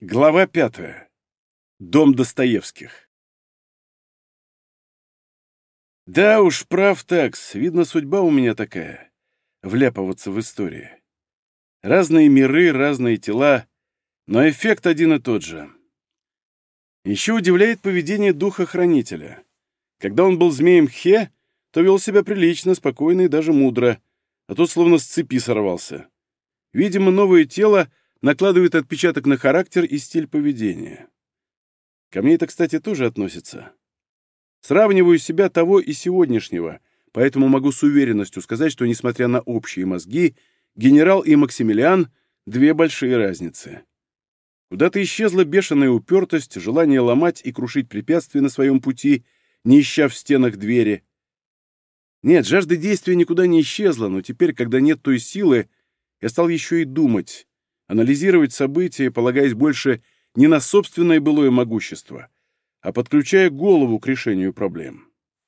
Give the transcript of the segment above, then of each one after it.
Глава 5. Дом Достоевских. Да уж, прав такс. Видно, судьба у меня такая — вляпываться в истории. Разные миры, разные тела, но эффект один и тот же. Еще удивляет поведение духа-хранителя. Когда он был змеем Хе, то вел себя прилично, спокойно и даже мудро, а тут словно с цепи сорвался. Видимо, новое тело накладывает отпечаток на характер и стиль поведения. Ко мне это, кстати, тоже относится. Сравниваю себя того и сегодняшнего, поэтому могу с уверенностью сказать, что, несмотря на общие мозги, генерал и Максимилиан — две большие разницы. Куда-то исчезла бешеная упертость, желание ломать и крушить препятствия на своем пути, не ища в стенах двери. Нет, жажда действия никуда не исчезла, но теперь, когда нет той силы, я стал еще и думать, анализировать события, полагаясь больше не на собственное былое могущество, а подключая голову к решению проблем.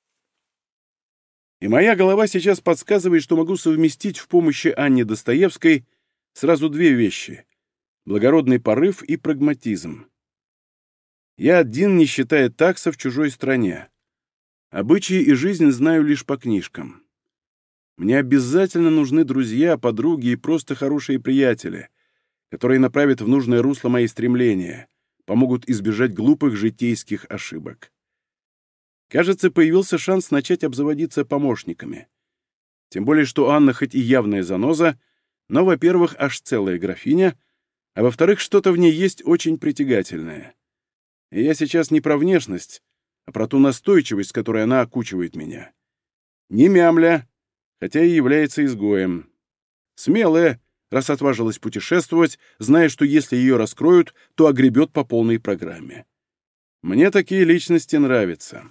И моя голова сейчас подсказывает, что могу совместить в помощи Анне Достоевской сразу две вещи — благородный порыв и прагматизм. Я один, не считая такса, в чужой стране. Обычаи и жизнь знаю лишь по книжкам. Мне обязательно нужны друзья, подруги и просто хорошие приятели, которые направят в нужное русло мои стремления, помогут избежать глупых житейских ошибок. Кажется, появился шанс начать обзаводиться помощниками. Тем более, что Анна хоть и явная заноза, но, во-первых, аж целая графиня, а во-вторых, что-то в ней есть очень притягательное. И я сейчас не про внешность, а про ту настойчивость, с которой она окучивает меня. Не мямля, хотя и является изгоем. Смелая, раз отважилась путешествовать, зная, что если ее раскроют, то огребет по полной программе. Мне такие личности нравятся.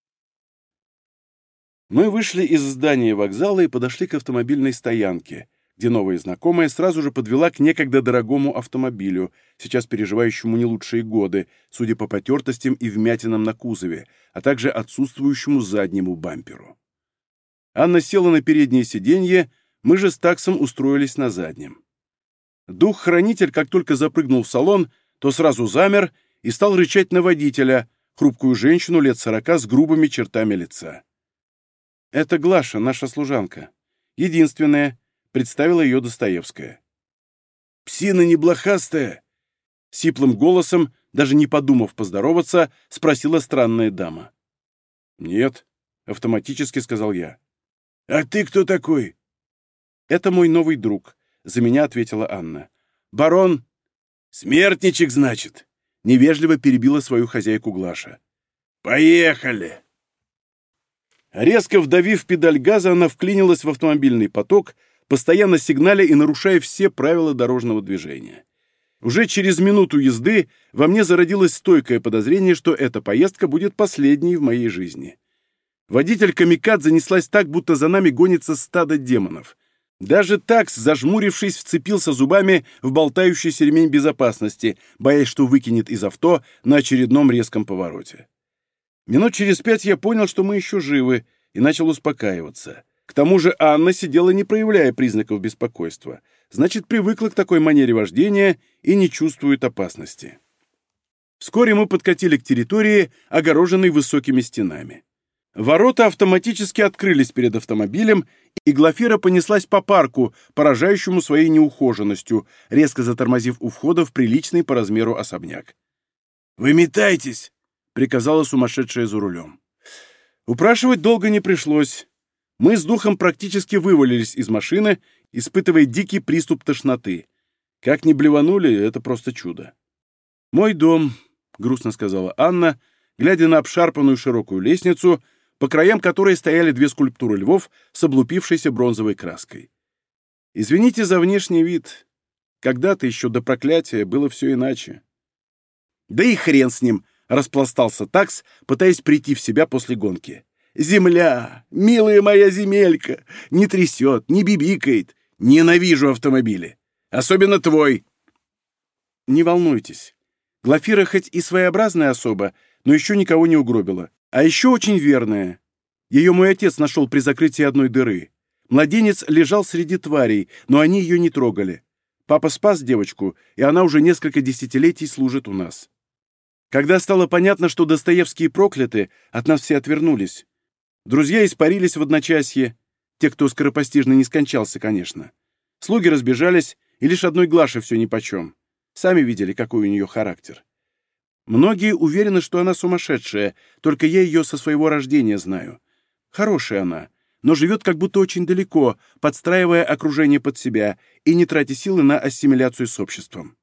Мы вышли из здания вокзала и подошли к автомобильной стоянке, где новая знакомая сразу же подвела к некогда дорогому автомобилю, сейчас переживающему не лучшие годы, судя по потертостям и вмятинам на кузове, а также отсутствующему заднему бамперу. Анна села на переднее сиденье, мы же с таксом устроились на заднем. Дух-хранитель, как только запрыгнул в салон, то сразу замер и стал рычать на водителя, хрупкую женщину лет 40 с грубыми чертами лица. «Это Глаша, наша служанка. Единственная», — представила ее Достоевская. «Псина не блохастая?» — сиплым голосом, даже не подумав поздороваться, спросила странная дама. «Нет», — автоматически сказал я. «А ты кто такой?» «Это мой новый друг», — за меня ответила Анна. «Барон...» «Смертничек, значит?» — невежливо перебила свою хозяйку Глаша. «Поехали!» Резко вдавив педаль газа, она вклинилась в автомобильный поток, постоянно сигналя и нарушая все правила дорожного движения. Уже через минуту езды во мне зародилось стойкое подозрение, что эта поездка будет последней в моей жизни. Водитель камикадзе неслась так, будто за нами гонится стадо демонов. Даже такс, зажмурившись, вцепился зубами в болтающийся ремень безопасности, боясь, что выкинет из авто на очередном резком повороте. Минут через 5 я понял, что мы еще живы, и начал успокаиваться. К тому же Анна сидела, не проявляя признаков беспокойства. Значит, привыкла к такой манере вождения и не чувствует опасности. Вскоре мы подкатили к территории, огороженной высокими стенами. Ворота автоматически открылись перед автомобилем, и Глафира понеслась по парку, поражающему своей неухоженностью, резко затормозив у входа в приличный по размеру особняк. «Выметайтесь!» — приказала сумасшедшая за рулем. Упрашивать долго не пришлось. Мы с духом практически вывалились из машины, испытывая дикий приступ тошноты. Как ни блеванули, это просто чудо. «Мой дом», — грустно сказала Анна, глядя на обшарпанную широкую лестницу, по краям которой стояли две скульптуры львов с облупившейся бронзовой краской. «Извините за внешний вид. Когда-то еще до проклятия было все иначе». «Да и хрен с ним!» — распластался такс, пытаясь прийти в себя после гонки. «Земля! Милая моя земелька! Не трясет, не бибикает! Ненавижу автомобили! Особенно твой!» «Не волнуйтесь. Глафира хоть и своеобразная особа, но еще никого не угробила. А еще очень верная. Ее мой отец нашел при закрытии одной дыры. Младенец лежал среди тварей, но они ее не трогали. Папа спас девочку, и она уже несколько десятилетий служит у нас. Когда стало понятно, что Достоевские прокляты, от нас все отвернулись. Друзья испарились в одночасье, те, кто скоропостижно не скончался, конечно. Слуги разбежались, и лишь одной Глаше все нипочем. Сами видели, какой у нее характер. Многие уверены, что она сумасшедшая, только я ее со своего рождения знаю. Хорошая она, но живет как будто очень далеко, подстраивая окружение под себя и не тратя силы на ассимиляцию с обществом.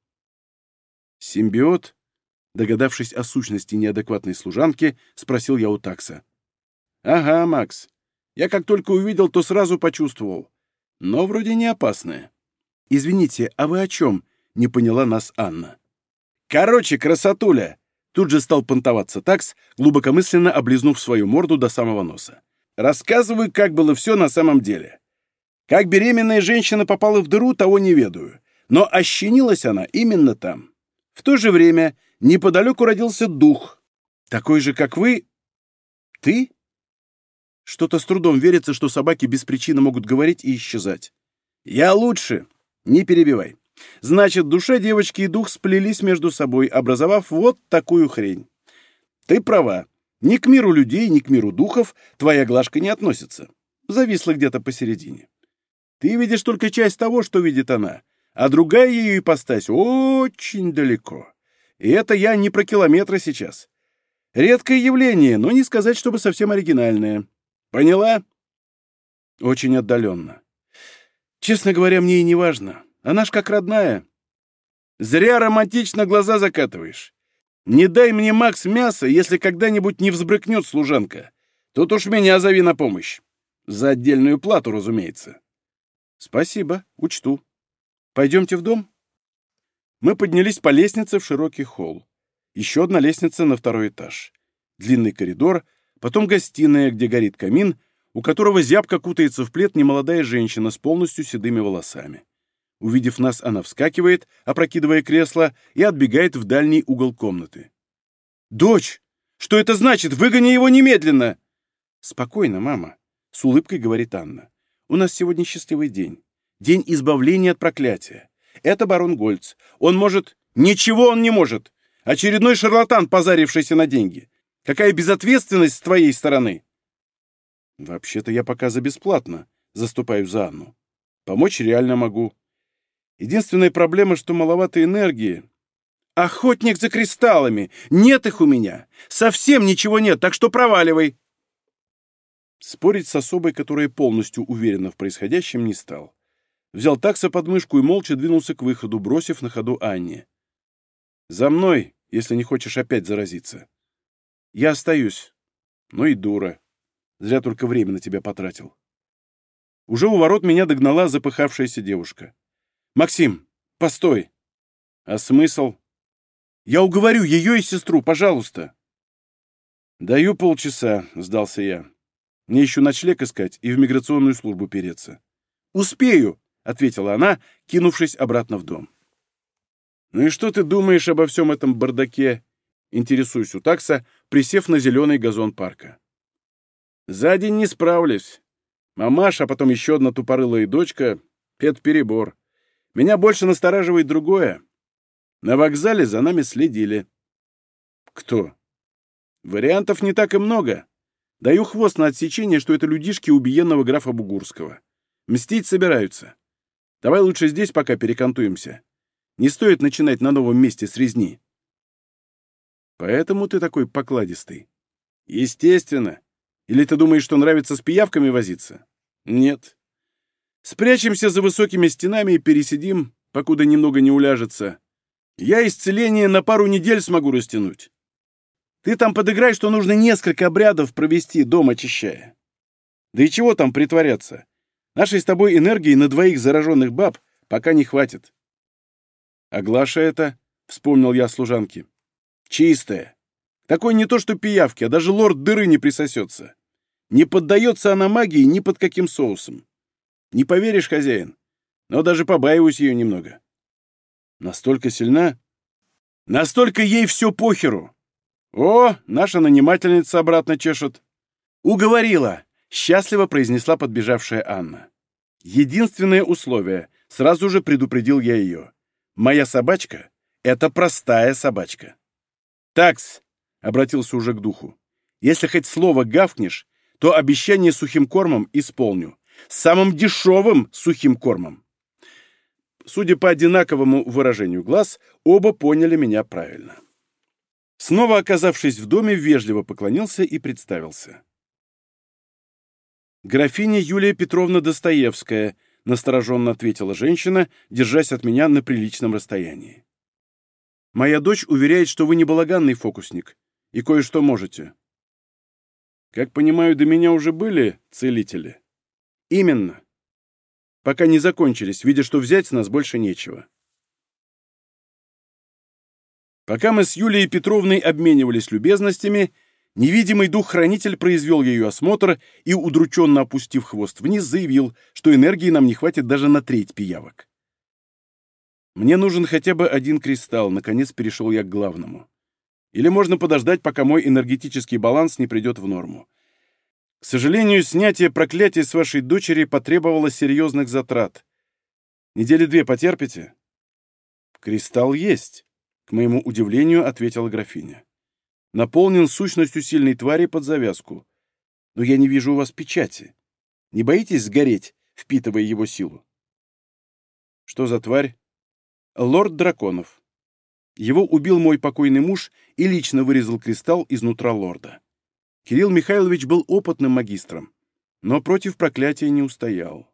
Симбиот, догадавшись о сущности неадекватной служанки, спросил я у такса. «Ага, Макс. Я как только увидел, то сразу почувствовал. Но вроде не опасное». «Извините, а вы о чем?» — не поняла нас Анна. «Короче, красотуля!» Тут же стал понтоваться такс, глубокомысленно облизнув свою морду до самого носа. «Рассказываю, как было все на самом деле. Как беременная женщина попала в дыру, того не ведаю. Но ощенилась она именно там. В то же время неподалеку родился дух. Такой же, как вы... Ты?» Что-то с трудом верится, что собаки без причины могут говорить и исчезать. «Я лучше. Не перебивай. Значит, душа девочки и дух сплелись между собой, образовав вот такую хрень. Ты права. Ни к миру людей, ни к миру духов твоя Глашка не относится. Зависла где-то посередине. Ты видишь только часть того, что видит она, а другая ее ипостась очень далеко. И это я не про километры сейчас. Редкое явление, но не сказать, чтобы совсем оригинальное. Поняла? Очень отдаленно. Честно говоря, мне и не важно. Она ж как родная. Зря романтично глаза закатываешь. Не дай мне, Макс, мясо, если когда-нибудь не взбрыкнет служанка. Тут уж меня зови на помощь. За отдельную плату, разумеется. Спасибо, учту. Пойдемте в дом? Мы поднялись по лестнице в широкий холл. Еще одна лестница на второй этаж. Длинный коридор, потом гостиная, где горит камин, у которого зябко кутается в плед немолодая женщина с полностью седыми волосами. Увидев нас, она вскакивает, опрокидывая кресло, и отбегает в дальний угол комнаты. «Дочь! Что это значит? Выгони его немедленно!» «Спокойно, мама», — с улыбкой говорит Анна. «У нас сегодня счастливый день. День избавления от проклятия. Это барон Гольц. Он может...» «Ничего он не может! Очередной шарлатан, позарившийся на деньги. Какая безответственность с твоей стороны!» «Вообще-то я пока за бесплатно», — заступаю за Анну. «Помочь реально могу. Единственная проблема, что маловато энергии. Охотник за кристаллами! Нет их у меня! Совсем ничего нет, так что проваливай!» Спорить с особой, которая полностью уверена в происходящем, не стал. Взял такса под мышку и молча двинулся к выходу, бросив на ходу Анне. «За мной, если не хочешь опять заразиться». «Я остаюсь». «Ну и дура. Зря только время на тебя потратил». Уже у ворот меня догнала запыхавшаяся девушка. «Максим, постой!» «А смысл?» «Я уговорю ее и сестру, пожалуйста!» «Даю полчаса», — сдался я. «Мне еще ночлег искать и в миграционную службу переться». «Успею!» — ответила она, кинувшись обратно в дом. «Ну и что ты думаешь обо всем этом бардаке?» — интересуюсь у такса, присев на зеленый газон парка. «За день не справлюсь. Мамаша, а потом еще одна тупорылая дочка — это перебор. Меня больше настораживает другое. На вокзале за нами следили». «Кто?» «Вариантов не так и много. Даю хвост на отсечение, что это людишки убиенного графа Бугурского. Мстить собираются. Давай лучше здесь пока перекантуемся. Не стоит начинать на новом месте с резни». «Поэтому ты такой покладистый?» «Естественно. Или ты думаешь, что нравится с пиявками возиться?» «Нет. Спрячемся за высокими стенами и пересидим, покуда немного не уляжется. Я исцеление на пару недель смогу растянуть. Ты там подыграй, что нужно несколько обрядов провести, дом очищая. Да и чего там притворяться? Нашей с тобой энергии на двоих зараженных баб пока не хватит». «А Глаша это?» — вспомнил я служанки. «Чистая. Такой не то что пиявки, а даже лорд дыры не присосется. Не поддается она магии ни под каким соусом. Не поверишь, хозяин, но даже побаиваюсь ее немного». «Настолько сильна?» «Настолько ей все похеру. О, наша нанимательница обратно чешет». «Уговорила», — счастливо произнесла подбежавшая Анна. «Единственное условие Сразу же предупредил я ее. «Моя собачка — это простая собачка». «Такс», — обратился уже к духу, — «если хоть слово гавкнешь, то обещание сухим кормом исполню. Самым дешевым сухим кормом». Судя по одинаковому выражению глаз, оба поняли меня правильно. Снова оказавшись в доме, вежливо поклонился и представился. «Графиня Юлия Петровна Достоевская», — настороженно ответила женщина, держась от меня на приличном расстоянии. «Моя дочь уверяет, что вы не балаганный фокусник и кое-что можете». «Как понимаю, до меня уже были целители?» «Именно. Пока не закончились, видя, что взять с нас больше нечего». Пока мы с Юлией Петровной обменивались любезностями, невидимый дух-хранитель произвел ее осмотр и, удрученно опустив хвост вниз, заявил, что энергии нам не хватит даже на треть пиявок. «Мне нужен хотя бы один кристалл», — наконец перешел я к главному. «Или можно подождать, пока мой энергетический баланс не придет в норму. К сожалению, снятие проклятия с вашей дочери потребовало серьезных затрат. Недели 2 потерпите?» «Кристалл есть», — к моему удивлению ответила графиня. «Наполнен сущностью сильной твари под завязку. Но я не вижу у вас печати. Не боитесь сгореть, впитывая его силу?» «Что за тварь?» «Лорд драконов. Его убил мой покойный муж и лично вырезал кристалл изнутра лорда. Кирилл Михайлович был опытным магистром, но против проклятия не устоял».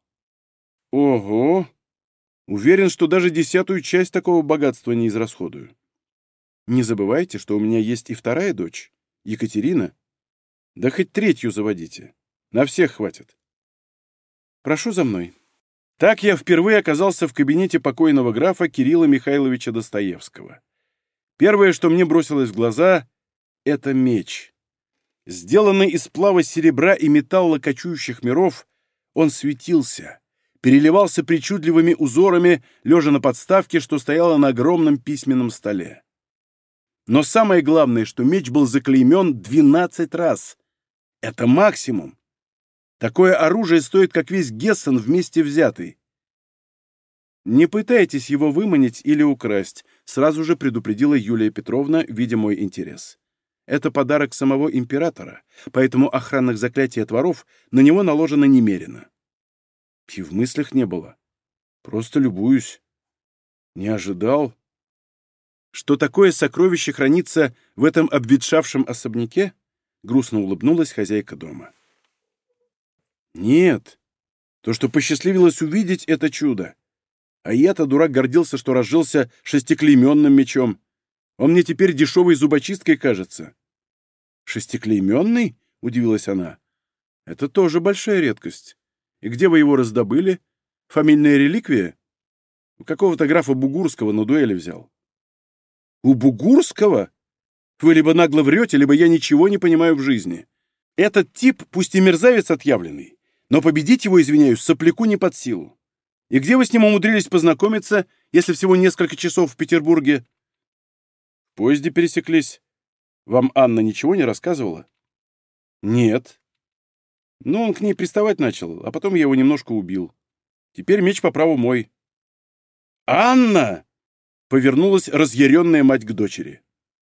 «Ого! Уверен, что даже 10-ю часть такого богатства не израсходую. Не забывайте, что у меня есть и вторая дочь, Екатерина. Да хоть 3-ю заводите. На всех хватит. Прошу за мной». Так я впервые оказался в кабинете покойного графа Кирилла Михайловича Достоевского. Первое, что мне бросилось в глаза, — это меч. Сделанный из сплава серебра и металла кочующих миров, он светился, переливался причудливыми узорами, лежа на подставке, что стояла на огромном письменном столе. Но самое главное, что меч был заклеймен 12 раз. Это максимум. Такое оружие стоит, как весь Гессен вместе взятый. «Не пытайтесь его выманить или украсть», — сразу же предупредила Юлия Петровна, видя мой интерес. «Это подарок самого императора, поэтому охранных заклятий от воров на него наложено немерено». И в мыслях не было. Просто любуюсь. Не ожидал. Что такое сокровище хранится в этом обветшавшем особняке? Грустно улыбнулась хозяйка дома. Нет. То, что посчастливилось увидеть, это чудо. А я-то, дурак, гордился, что разжился шестиклейменным мечом. Он мне теперь дешевой зубочисткой кажется. «Шестиклейменный?» — удивилась она. «Это тоже большая редкость. И где вы его раздобыли? Фамильная реликвия? У какого-то графа Бугурского на дуэли взял». «У Бугурского? Вы либо нагло врете, либо я ничего не понимаю в жизни. Этот тип, пусть и мерзавец отъявленный, но победить его, извиняюсь, сопляку не под силу. И где вы с ним умудрились познакомиться, если всего несколько часов в Петербурге?» «В поезде пересеклись. Вам Анна ничего не рассказывала?» «Нет». «Ну, он к ней приставать начал, а потом я его немножко убил. Теперь меч по праву мой». «Анна!» — повернулась разъяренная мать к дочери.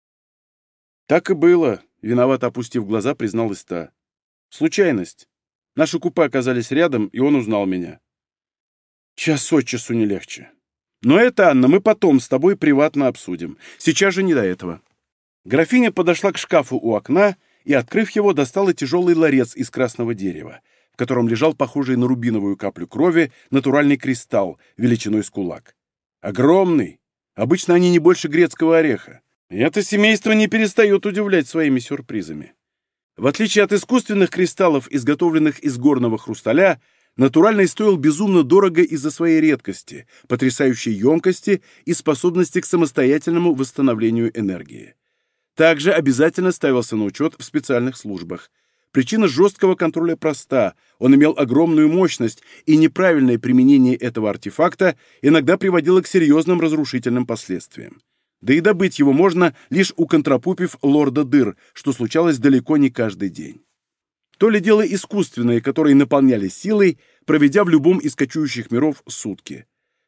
«Так и было», — виновато опустив глаза, призналась та. «Случайность. Наши купе оказались рядом, и он узнал меня. Час от часу не легче. Но это, Анна, мы потом с тобой приватно обсудим. Сейчас же не до этого». Графиня подошла к шкафу у окна и, открыв его, достала тяжелый ларец из красного дерева, в котором лежал похожий на рубиновую каплю крови натуральный кристалл величиной с кулак. Огромный. Обычно они не больше грецкого ореха. И это семейство не перестает удивлять своими сюрпризами. В отличие от искусственных кристаллов, изготовленных из горного хрусталя, натуральный стоил безумно дорого из-за своей редкости, потрясающей емкости и способности к самостоятельному восстановлению энергии. Также обязательно ставился на учет в специальных службах. Причина жесткого контроля проста. Он имел огромную мощность, и неправильное применение этого артефакта иногда приводило к серьезным разрушительным последствиям. Да и добыть его можно, лишь уконтрапупив лорда дыр, что случалось далеко не каждый день. То ли дело искусственные, которые наполняли силой, проведя в любом из кочующих миров сутки.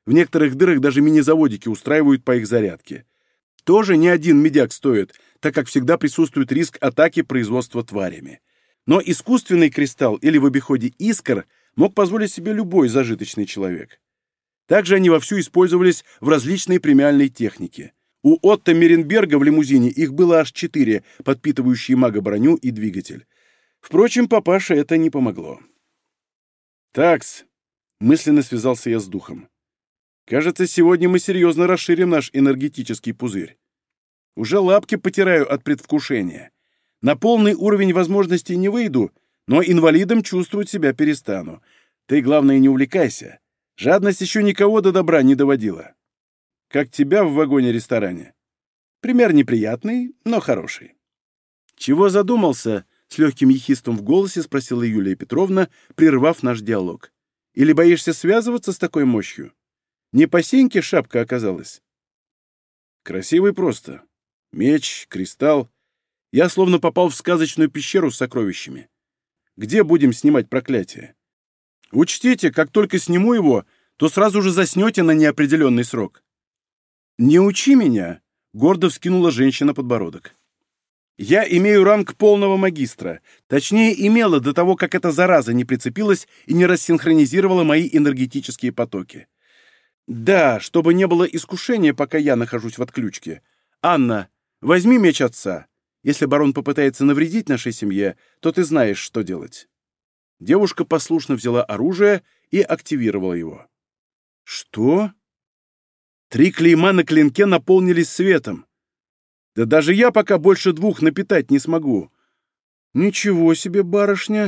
В некоторых дырах даже мини-заводики устраивают по их зарядке. Тоже не один медяк стоит, так как всегда присутствует риск атаки производства тварями. Но искусственный кристалл или в обиходе искр мог позволить себе любой зажиточный человек. Также они вовсю использовались в различной премиальной технике. У Отто Меренберга в лимузине их было аж 4, подпитывающие мага-броню и двигатель. Впрочем, папаше это не помогло. «Такс», — мысленно связался я с духом. «Кажется, сегодня мы серьезно расширим наш энергетический пузырь. Уже лапки потираю от предвкушения. На полный уровень возможностей не выйду, но инвалидом чувствовать себя перестану. Ты, главное, не увлекайся. Жадность еще никого до добра не доводила. Как тебя в вагоне-ресторане. Пример неприятный, но хороший». «Чего задумался?» — с легким ехидством в голосе спросила Юлия Петровна, прервав наш диалог. «Или боишься связываться с такой мощью? Не по сеньке шапка оказалась?» «Красивый просто. Меч, кристалл. Я словно попал в сказочную пещеру с сокровищами. Где будем снимать проклятие? Учтите, как только сниму его, то сразу же заснете на неопределенный срок». «Не учи меня», — гордо вскинула женщина подбородок. «Я имею ранг полного магистра. Точнее, имела до того, как эта зараза не прицепилась и не рассинхронизировала мои энергетические потоки. Да, чтобы не было искушения, пока я нахожусь в отключке. Анна, возьми меч отца. Если барон попытается навредить нашей семье, то ты знаешь, что делать». Девушка послушно взяла оружие и активировала его. «Что?» 3 клейма на клинке наполнились светом. Да даже я пока больше 2 напитать не смогу. Ничего себе, барышня.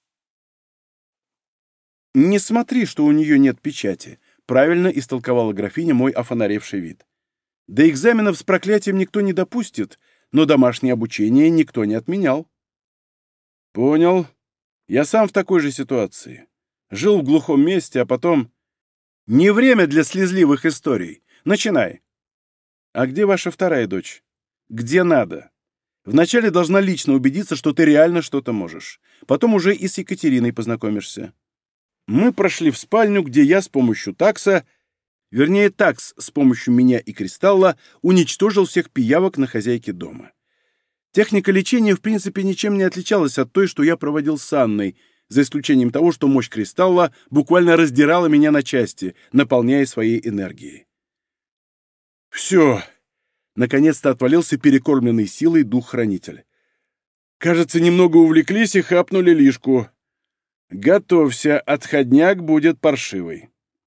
Не смотри, что у нее нет печати, правильно истолковала графиня мой офонаревший вид. До экзаменов с проклятием никто не допустит, но домашнее обучение никто не отменял. Понял. Я сам в такой же ситуации. Жил в глухом месте, а потом... Не время для слезливых историй. Начинай. А где ваша вторая дочь? Где надо? Вначале должна лично убедиться, что ты реально что-то можешь. Потом уже и с Екатериной познакомишься. Мы прошли в спальню, где я с помощью такса, вернее, такс с помощью меня и кристалла, уничтожил всех пиявок на хозяйке дома. Техника лечения, в принципе, ничем не отличалась от той, что я проводил с Анной, за исключением того, что мощь кристалла буквально раздирала меня на части, наполняя своей энергией. «Все!» — наконец-то отвалился перекормленный силой дух-хранитель. «Кажется, немного увлеклись и хапнули лишку. Готовься, отходняк будет паршивый».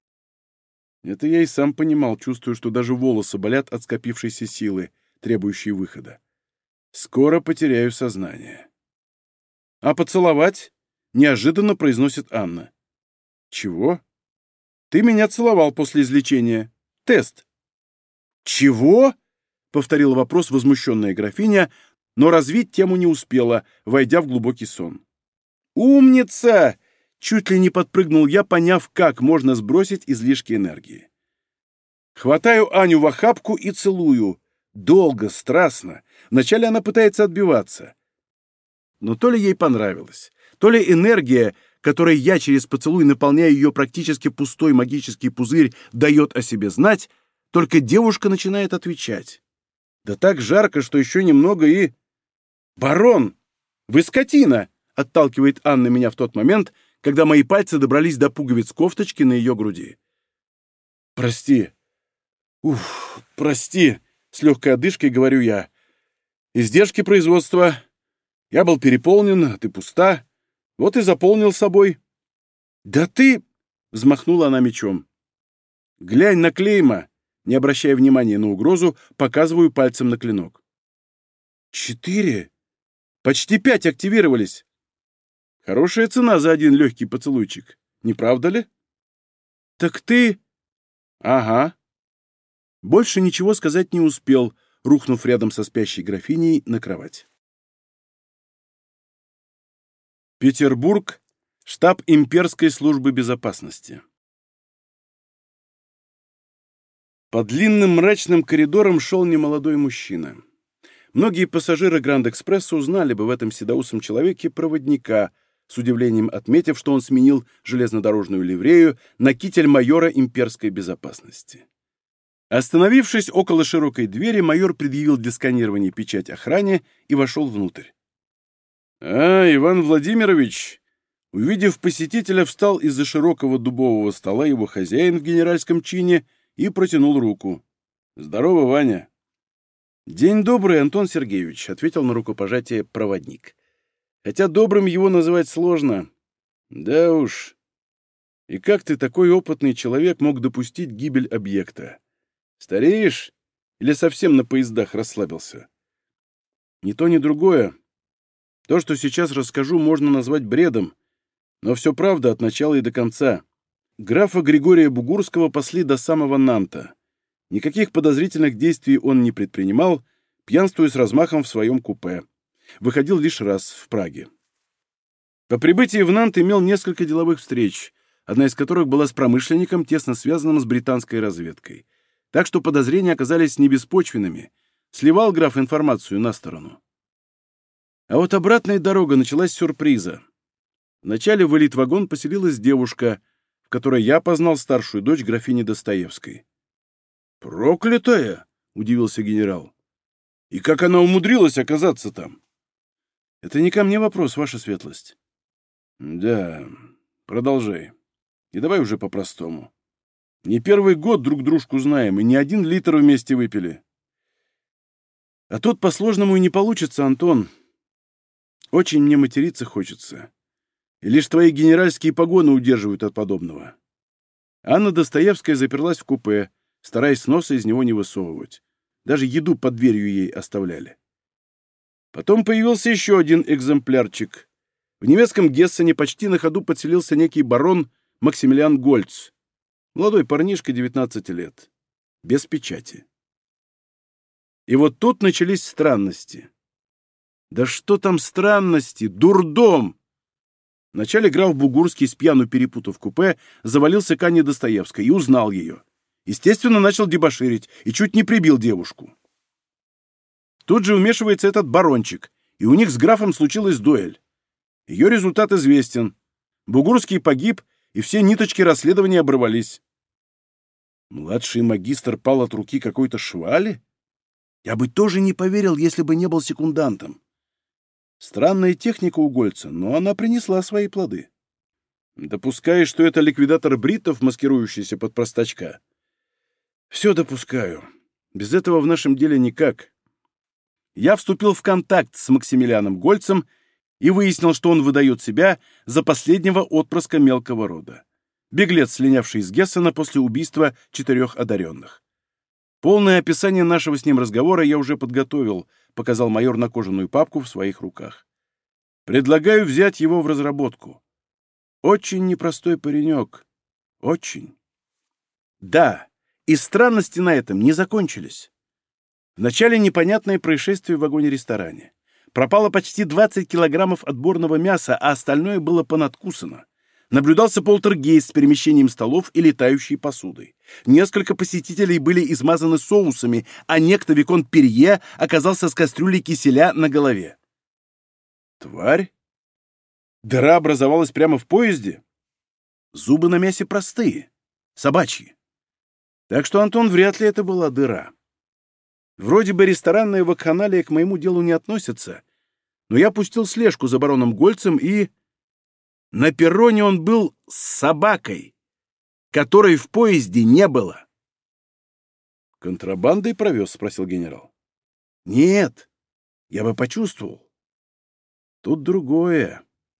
Это я и сам понимал, чувствуя, что даже волосы болят от скопившейся силы, требующей выхода. Скоро потеряю сознание. «А поцеловать?» — неожиданно произносит Анна. «Чего?» «Ты меня целовал после излечения. Тест». «Чего?» — повторила вопрос возмущенная графиня, но развить тему не успела, войдя в глубокий сон. «Умница!» — чуть ли не подпрыгнул я, поняв, как можно сбросить излишки энергии. Хватаю Аню в охапку и целую. Долго, страстно. Вначале она пытается отбиваться. Но то ли ей понравилось, то ли энергия, которой я через поцелуй наполняю ее практически пустой магический пузырь, дает о себе знать, только девушка начинает отвечать. Да так жарко, что еще немного и... «Барон! Вы скотина!» — отталкивает Анна меня в тот момент, когда мои пальцы добрались до пуговиц кофточки на ее груди. «Прости. Прости!» — с легкой одышкой говорю я. «Издержки производства. Я был переполнен, а ты пуста. Вот и заполнил собой». «Да ты...» — взмахнула она мечом. «Глянь на клейма!» Не обращая внимания на угрозу, показываю пальцем на клинок. 4. Почти 5 активировались. Хорошая цена за один легкий поцелуйчик, не правда ли? Так ты... Ага. Больше ничего сказать не успел, рухнув рядом со спящей графиней на кровать. Петербург. Штаб Имперской службы безопасности. По длинным мрачным коридорам шел немолодой мужчина. Многие пассажиры Гранд-экспресса узнали бы в этом седоусом человеке проводника, с удивлением отметив, что он сменил железнодорожную ливрею на китель майора имперской безопасности. Остановившись около широкой двери, майор предъявил для сканирования печать охране и вошел внутрь. Иван Владимирович!» Увидев посетителя, встал из-за широкого дубового стола его хозяин в генеральском чине и протянул руку. «Здорово, Ваня!» «День добрый, Антон Сергеевич», — ответил на рукопожатие проводник. «Хотя добрым его называть сложно». «Да уж. И как ты, такой опытный человек, мог допустить гибель объекта? Стареешь? Или совсем на поездах расслабился?» «Ни то, ни другое. То, что сейчас расскажу, можно назвать бредом, но все правда от начала и до конца. Графа Григория Бугурского пасли до самого Нанта. Никаких подозрительных действий он не предпринимал, пьянствуя с размахом в своем купе. Выходил лишь раз в Праге. По прибытии в Нант имел несколько деловых встреч, одна из которых была с промышленником, тесно связанным с британской разведкой. Так что подозрения оказались не беспочвенными. Сливал граф информацию на сторону. А вот обратная дорога началась с сюрприза. Вначале в элит-вагон поселилась девушка, в которой я познал старшую дочь графини Достоевской. «Проклятая!» — удивился генерал. «И как она умудрилась оказаться там?» «Это не ко мне вопрос, ваша светлость». «Да, продолжай. И давай уже по-простому. Не первый год друг дружку знаем, и не 1 литр вместе выпили». «А тут по-сложному и не получится, Антон. Очень мне материться хочется. И лишь твои генеральские погоны удерживают от подобного». Анна Достоевская заперлась в купе, стараясь носа из него не высовывать. Даже еду под дверью ей оставляли. Потом появился еще один экземплярчик. В немецком Гессене почти на ходу подселился некий барон Максимилиан Гольц. Молодой парнишка, 19 лет. Без печати. И вот тут начались странности. Да что там странности? Дурдом! Вначале граф Бугурский, с пьяну перепутав купе, завалился к Анне Достоевской и узнал ее. Естественно, начал дебоширить и чуть не прибил девушку. Тут же вмешивается этот барончик, и у них с графом случилась дуэль. Ее результат известен. Бугурский погиб, и все ниточки расследования оборвались. Младший магистр пал от руки какой-то швали? Я бы тоже не поверил, если бы не был секундантом. Странная техника у Гольца, но она принесла свои плоды. Допускаешь, что это ликвидатор бриттов, маскирующийся под простачка? Все допускаю. Без этого в нашем деле никак. Я вступил в контакт с Максимилианом Гольцем и выяснил, что он выдает себя за последнего отпрыска мелкого рода. Беглец, слинявший из Гессена после убийства 4 одаренных. Полное описание нашего с ним разговора я уже подготовил, показал майор на кожаную папку в своих руках. Предлагаю взять его в разработку. Очень непростой паренек. Очень. Да, и странности на этом не закончились. Вначале непонятное происшествие в вагоне-ресторане. Пропало почти 20 килограммов отборного мяса, а остальное было понадкусано. Наблюдался полтергейст с перемещением столов и летающей посудой. Несколько посетителей были измазаны соусами, а некто Виконт Перье оказался с кастрюлей киселя на голове. Тварь? Дыра образовалась прямо в поезде? Зубы на мясе простые, собачьи. Так что, Антон, вряд ли это была дыра. Вроде бы ресторанная вакханалия к моему делу не относится, но я пустил слежку за бароном Гольцем и... На перроне он был с собакой, которой в поезде не было. «Контрабандой провез?» — спросил генерал. «Нет, я бы почувствовал. Тут другое».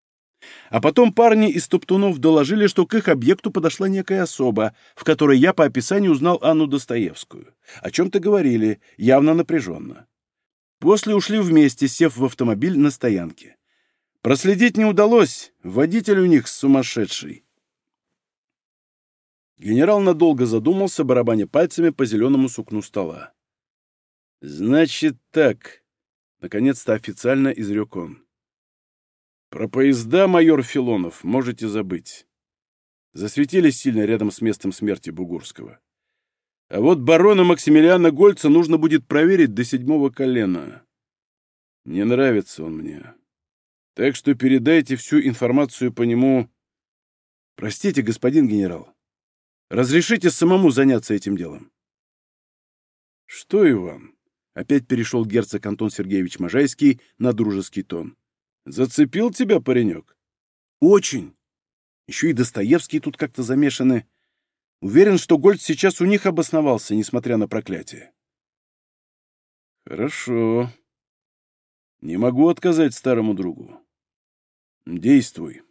А потом парни из топтунов доложили, что к их объекту подошла некая особа, в которой я по описанию узнал Анну Достоевскую. О чем-то говорили, явно напряженно. После ушли вместе, сев в автомобиль на стоянке. Проследить не удалось, водитель у них сумасшедший. Генерал надолго задумался, барабаня пальцами по зеленому сукну стола. «Значит так», — наконец-то официально изрек он. «Про поезда, майор Филонов, можете забыть. Засветились сильно рядом с местом смерти Бугурского. А вот барона Максимилиана Гольца нужно будет проверить до 7 колена. Не нравится он мне. Так что передайте всю информацию по нему... Простите, господин генерал. Разрешите самому заняться этим делом. Что и вам? Опять перешел герцог Антон Сергеевич Можайский на дружеский тон. Зацепил тебя, паренек? Очень. Еще и Достоевский тут как-то замешаны. Уверен, что Гольд сейчас у них обосновался, несмотря на проклятие. Хорошо. Не могу отказать старому другу. Действуй.